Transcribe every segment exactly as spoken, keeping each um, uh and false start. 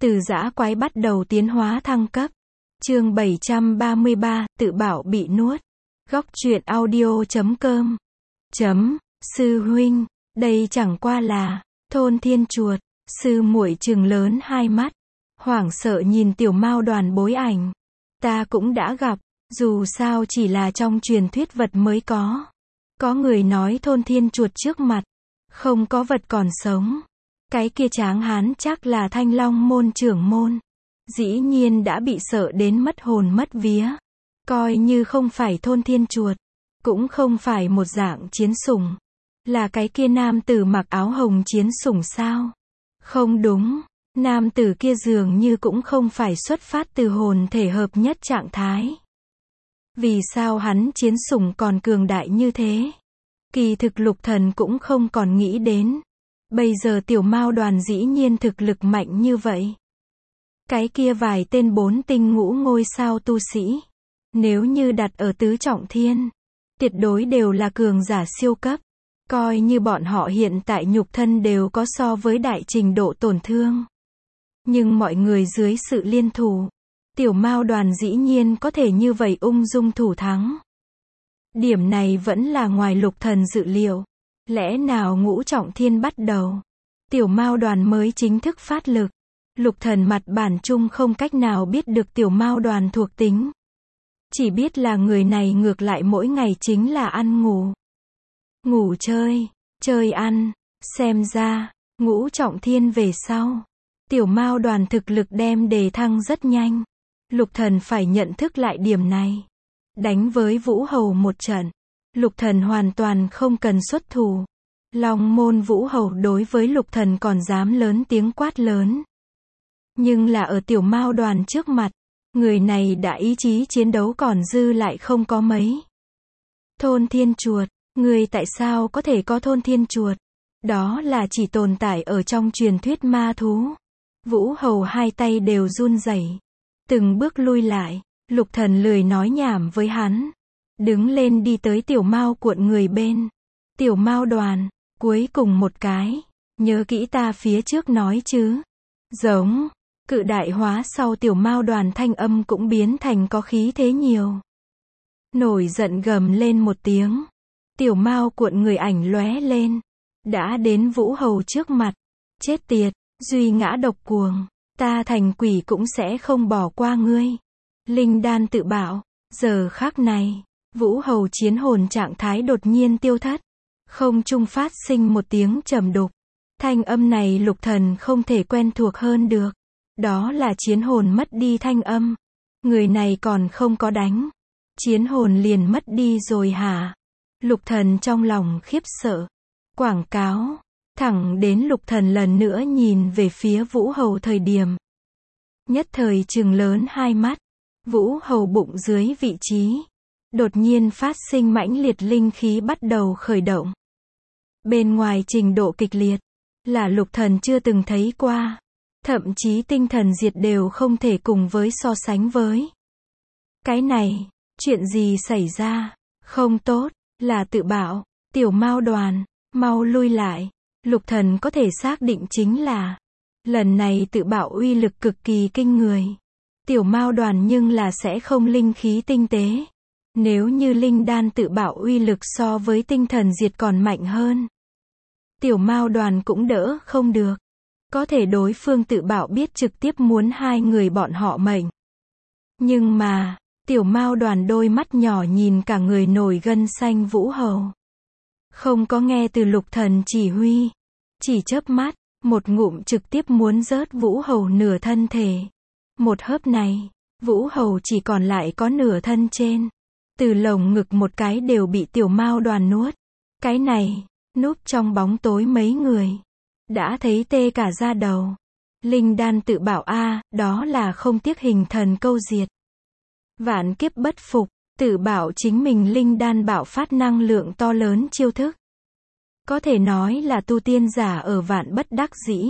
Từ dã quái bắt đầu tiến hóa thăng cấp. Chương bảy trăm ba mươi ba, tự bảo bị nuốt. Góc truyện audio chấm com. Chấm, sư huynh, đây chẳng qua là thôn thiên chuột. Sư muội trừng lớn hai mắt, hoảng sợ nhìn tiểu mao đoàn bối ảnh. Ta cũng đã gặp, dù sao chỉ là trong truyền thuyết vật mới có. Có người nói thôn thiên chuột trước mặt, không có vật còn sống. Cái kia tráng hán chắc là Thanh Long môn trưởng môn. Dĩ nhiên đã bị sợ đến mất hồn mất vía. Coi như không phải thôn thiên chuột, cũng không phải một dạng chiến sủng. Là cái kia nam tử mặc áo hồng chiến sủng sao? Không đúng, nam tử kia dường như cũng không phải xuất phát từ hồn thể hợp nhất trạng thái. Vì sao hắn chiến sủng còn cường đại như thế? Kỳ thực Lục Thần cũng không còn nghĩ đến. Bây giờ tiểu mao đoàn dĩ nhiên thực lực mạnh như vậy. Cái kia vài tên bốn tinh ngũ ngôi sao tu sĩ, nếu như đặt ở tứ trọng thiên, tuyệt đối đều là cường giả siêu cấp. Coi như bọn họ hiện tại nhục thân đều có so với đại trình độ tổn thương. Nhưng mọi người dưới sự liên thủ, tiểu mao đoàn dĩ nhiên có thể như vậy ung dung thủ thắng. Điểm này vẫn là ngoài Lục Thần dự liệu. Lẽ nào ngũ trọng thiên bắt đầu, tiểu mao đoàn mới chính thức phát lực. Lục Thần mặt bản chung không cách nào biết được tiểu mao đoàn thuộc tính. Chỉ biết là người này ngược lại mỗi ngày chính là ăn ngủ. Ngủ chơi, chơi ăn, xem ra, ngũ trọng thiên về sau. Tiểu mao đoàn thực lực đem đề thăng rất nhanh. Lục Thần phải nhận thức lại điểm này. Đánh với Vũ Hầu một trận, Lục Thần hoàn toàn không cần xuất thủ. Long môn Vũ Hầu đối với Lục Thần còn dám lớn tiếng quát lớn. Nhưng là ở tiểu mao đoàn trước mặt, người này đã ý chí chiến đấu còn dư lại không có mấy. Thôn thiên chuột, người tại sao có thể có thôn thiên chuột? Đó là chỉ tồn tại ở trong truyền thuyết ma thú. Vũ Hầu hai tay đều run rẩy, từng bước lui lại. Lục Thần lười nói nhảm với hắn, đứng lên đi tới tiểu mao cuộn người bên. Tiểu mao đoàn, cuối cùng một cái, nhớ kỹ ta phía trước nói chứ. Giống, cự đại hóa sau tiểu mao đoàn thanh âm cũng biến thành có khí thế nhiều. Nổi giận gầm lên một tiếng. Tiểu mao cuộn người ảnh lóe lên, đã đến Vũ Hầu trước mặt. Chết tiệt, duy ngã độc cuồng, ta thành quỷ cũng sẽ không bỏ qua ngươi. Linh đan tự bảo. Giờ khắc này, Vũ Hầu chiến hồn trạng thái đột nhiên tiêu thất. Không trung phát sinh một tiếng trầm đục. Thanh âm này Lục Thần không thể quen thuộc hơn được. Đó là chiến hồn mất đi thanh âm. Người này còn không có đánh, chiến hồn liền mất đi rồi hả? Lục Thần trong lòng khiếp sợ. Quảng cáo. Thẳng đến Lục Thần lần nữa nhìn về phía Vũ Hầu thời điểm, nhất thời trừng lớn hai mắt. Vũ Hầu bụng dưới vị trí, đột nhiên phát sinh mãnh liệt linh khí bắt đầu khởi động. Bên ngoài trình độ kịch liệt, là Lục Thần chưa từng thấy qua. Thậm chí tinh thần diệt đều không thể cùng với so sánh với. Cái này, chuyện gì xảy ra? Không tốt, là tự bảo. Tiểu mao đoàn, mau lui lại. Lục Thần có thể xác định chính là, lần này tự bảo uy lực cực kỳ kinh người. Tiểu mao đoàn nhưng là sẽ không linh khí tinh tế. Nếu như linh đan tự bảo uy lực so với tinh thần diệt còn mạnh hơn, tiểu mao đoàn cũng đỡ không được. Có thể đối phương tự bảo biết trực tiếp muốn hai người bọn họ mệnh. Nhưng mà, tiểu mao đoàn đôi mắt nhỏ nhìn cả người nổi gân xanh Vũ Hầu. Không có nghe từ Lục Thần chỉ huy. Chỉ chớp mắt, một ngụm trực tiếp muốn rớt Vũ Hầu nửa thân thể. Một hớp này, Vũ Hầu chỉ còn lại có nửa thân trên. Từ lồng ngực một cái đều bị tiểu mao đoàn nuốt. Cái này, núp trong bóng tối mấy người đã thấy tê cả da đầu. Linh đan tự bảo a, đó là không tiếc hình thần câu diệt. Vạn kiếp bất phục, tự bảo chính mình linh đan bạo phát năng lượng to lớn chiêu thức. Có thể nói là tu tiên giả ở vạn bất đắc dĩ.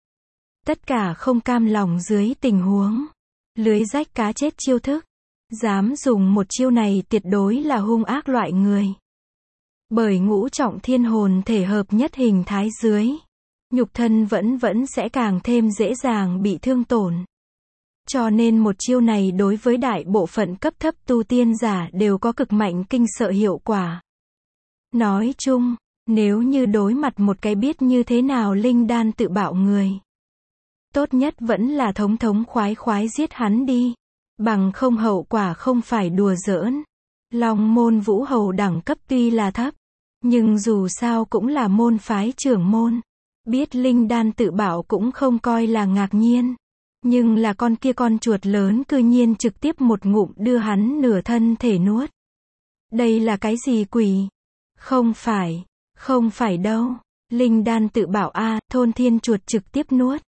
Tất cả không cam lòng dưới tình huống lưới rách cá chết chiêu thức. Dám dùng một chiêu này tuyệt đối là hung ác loại người. Bởi ngũ trọng thiên hồn thể hợp nhất hình thái dưới, nhục thân vẫn vẫn sẽ càng thêm dễ dàng bị thương tổn. Cho nên một chiêu này đối với đại bộ phận cấp thấp tu tiên giả đều có cực mạnh kinh sợ hiệu quả. Nói chung, nếu như đối mặt một cái biết như thế nào linh đan tự bạo người, tốt nhất vẫn là thống thống khoái khoái giết hắn đi. Bằng không hậu quả không phải đùa giỡn. Long môn Vũ Hầu đẳng cấp tuy là thấp, nhưng dù sao cũng là môn phái trưởng môn. Biết linh đan tự bạo cũng không coi là ngạc nhiên. Nhưng là con kia con chuột lớn cư nhiên trực tiếp một ngụm đưa hắn nửa thân thể nuốt. Đây là cái gì quỷ? Không phải, không phải đâu. Linh đan tự bạo a, thôn thiên chuột trực tiếp nuốt.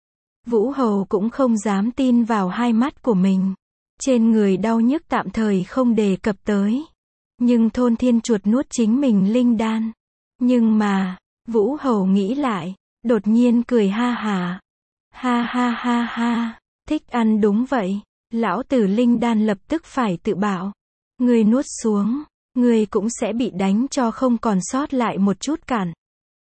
Vũ Hầu cũng không dám tin vào hai mắt của mình. Trên người đau nhức tạm thời không đề cập tới. Nhưng thôn thiên chuột nuốt chính mình linh đan. Nhưng mà, Vũ Hầu nghĩ lại, đột nhiên cười ha hả. Ha ha ha ha, thích ăn đúng vậy. Lão tử linh đan lập tức phải tự bạo. Người nuốt xuống, người cũng sẽ bị đánh cho không còn sót lại một chút cản.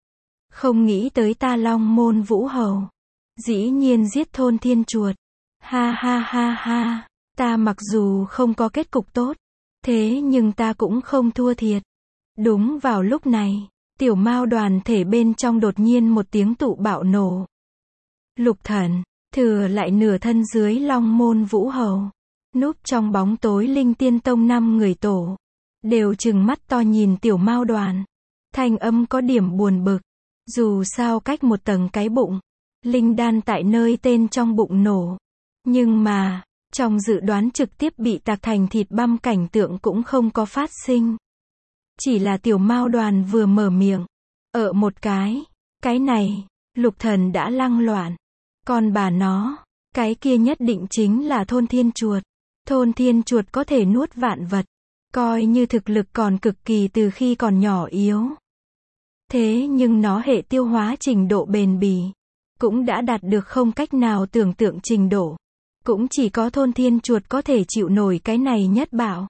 Không nghĩ tới ta Long môn Vũ Hầu. Dĩ nhiên giết thôn thiên chuột. Ha ha ha ha, ta mặc dù không có kết cục tốt, thế nhưng ta cũng không thua thiệt. Đúng vào lúc này, tiểu mao đoàn thể bên trong đột nhiên một tiếng tụ bạo nổ. Lục Thần, thừa lại nửa thân dưới Long môn Vũ Hầu, núp trong bóng tối Linh Tiên Tông năm người tổ, đều trừng mắt to nhìn tiểu mao đoàn. Thanh âm có điểm buồn bực, dù sao cách một tầng cái bụng, linh đan tại nơi tên trong bụng nổ. Nhưng mà, trong dự đoán trực tiếp bị tạc thành thịt băm cảnh tượng cũng không có phát sinh. Chỉ là tiểu mao đoàn vừa mở miệng, ở một cái, cái này, Lục Thần đã lăng loạn. Còn bà nó, cái kia nhất định chính là thôn thiên chuột. Thôn thiên chuột có thể nuốt vạn vật, coi như thực lực còn cực kỳ từ khi còn nhỏ yếu. Thế nhưng nó hệ tiêu hóa trình độ bền bỉ, cũng đã đạt được không cách nào tưởng tượng trình độ. Cũng chỉ có thôn thiên chuột có thể chịu nổi cái này nhất bạo.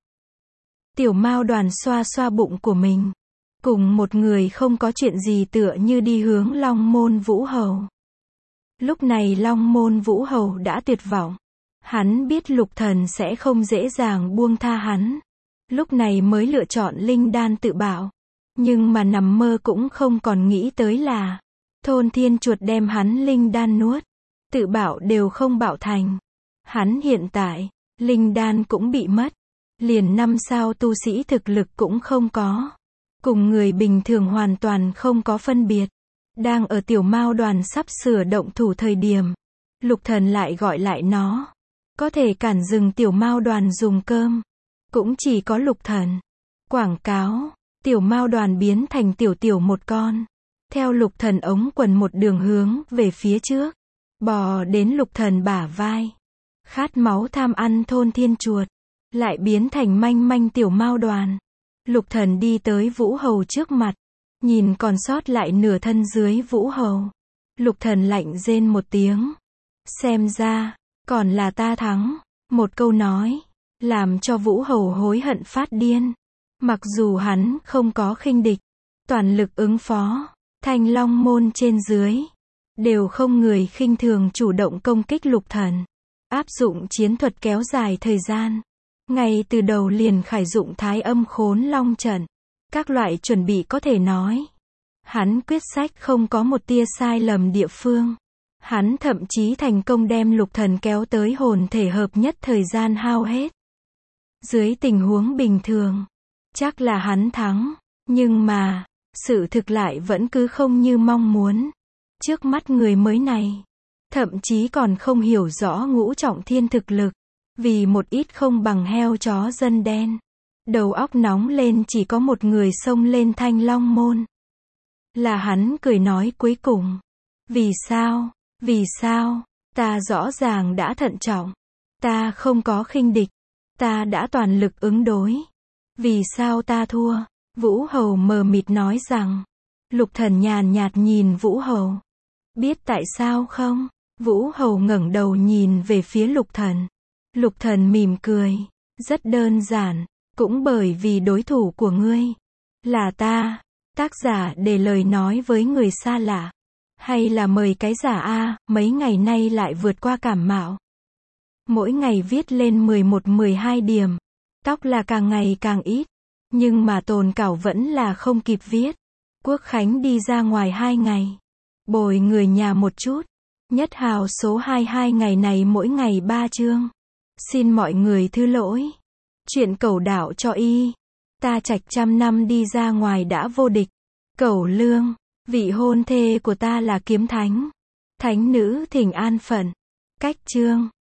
Tiểu mao đoàn xoa xoa bụng của mình. Cùng một người không có chuyện gì tựa như đi hướng Long môn Vũ Hầu. Lúc này Long môn Vũ Hầu đã tuyệt vọng. Hắn biết Lục Thần sẽ không dễ dàng buông tha hắn. Lúc này mới lựa chọn linh đan tự bạo. Nhưng mà nằm mơ cũng không còn nghĩ tới là thôn thiên chuột đem hắn linh đan nuốt. Tự bạo đều không bạo thành. Hắn hiện tại, linh đan cũng bị mất. Liền năm sao tu sĩ thực lực cũng không có. Cùng người bình thường hoàn toàn không có phân biệt. Đang ở tiểu mao đoàn sắp sửa động thủ thời điểm, Lục Thần lại gọi lại nó. Có thể cản dừng tiểu mao đoàn dùng cơm. Cũng chỉ có Lục Thần. Quảng cáo, tiểu mao đoàn biến thành tiểu tiểu một con. Theo Lục Thần ống quần một đường hướng về phía trước. Bò đến Lục Thần bả vai. Khát máu tham ăn thôn thiên chuột. Lại biến thành manh manh tiểu mao đoàn. Lục Thần đi tới Vũ Hầu trước mặt. Nhìn còn sót lại nửa thân dưới Vũ Hầu. Lục Thần lạnh rên một tiếng. Xem ra, còn là ta thắng. Một câu nói, làm cho Vũ Hầu hối hận phát điên. Mặc dù hắn không có khinh địch, toàn lực ứng phó, Thanh Long môn trên dưới, đều không người khinh thường chủ động công kích Lục Thần. Áp dụng chiến thuật kéo dài thời gian. Ngay từ đầu liền khải dụng Thái Âm Khốn Long trận. Các loại chuẩn bị có thể nói. Hắn quyết sách không có một tia sai lầm địa phương. Hắn thậm chí thành công đem Lục Thần kéo tới hồn thể hợp nhất thời gian hao hết. Dưới tình huống bình thường, chắc là hắn thắng. Nhưng mà, sự thực lại vẫn cứ không như mong muốn. Trước mắt người mới này, thậm chí còn không hiểu rõ ngũ trọng thiên thực lực. Vì một ít không bằng heo chó dân đen. Đầu óc nóng lên chỉ có một người xông lên Thanh Long môn. Là hắn cười nói cuối cùng. Vì sao? Vì sao? Ta rõ ràng đã thận trọng. Ta không có khinh địch. Ta đã toàn lực ứng đối. Vì sao ta thua? Vũ Hầu mờ mịt nói rằng. Lục Thần nhàn nhạt nhìn Vũ Hầu. Biết tại sao không? Vũ Hầu ngẩng đầu nhìn về phía Lục Thần. Lục Thần mỉm cười. Rất đơn giản. Cũng bởi vì đối thủ của ngươi là ta. Tác giả để lời nói với người xa lạ. Hay là mời cái giả a, mấy ngày nay lại vượt qua cảm mạo. Mỗi ngày viết lên mười một mười hai điểm. Tóc là càng ngày càng ít. Nhưng mà tồn cảo vẫn là không kịp viết. Quốc khánh đi ra ngoài hai ngày. Bồi người nhà một chút. Nhất hào số hai mươi hai ngày này mỗi ngày ba chương. Xin mọi người thứ lỗi. Chuyện cẩu đạo cho y. Ta trạch trăm năm đi ra ngoài đã vô địch. Cẩu lương. Vị hôn thê của ta là kiếm thánh. Thánh nữ thỉnh an phận. Cách chương.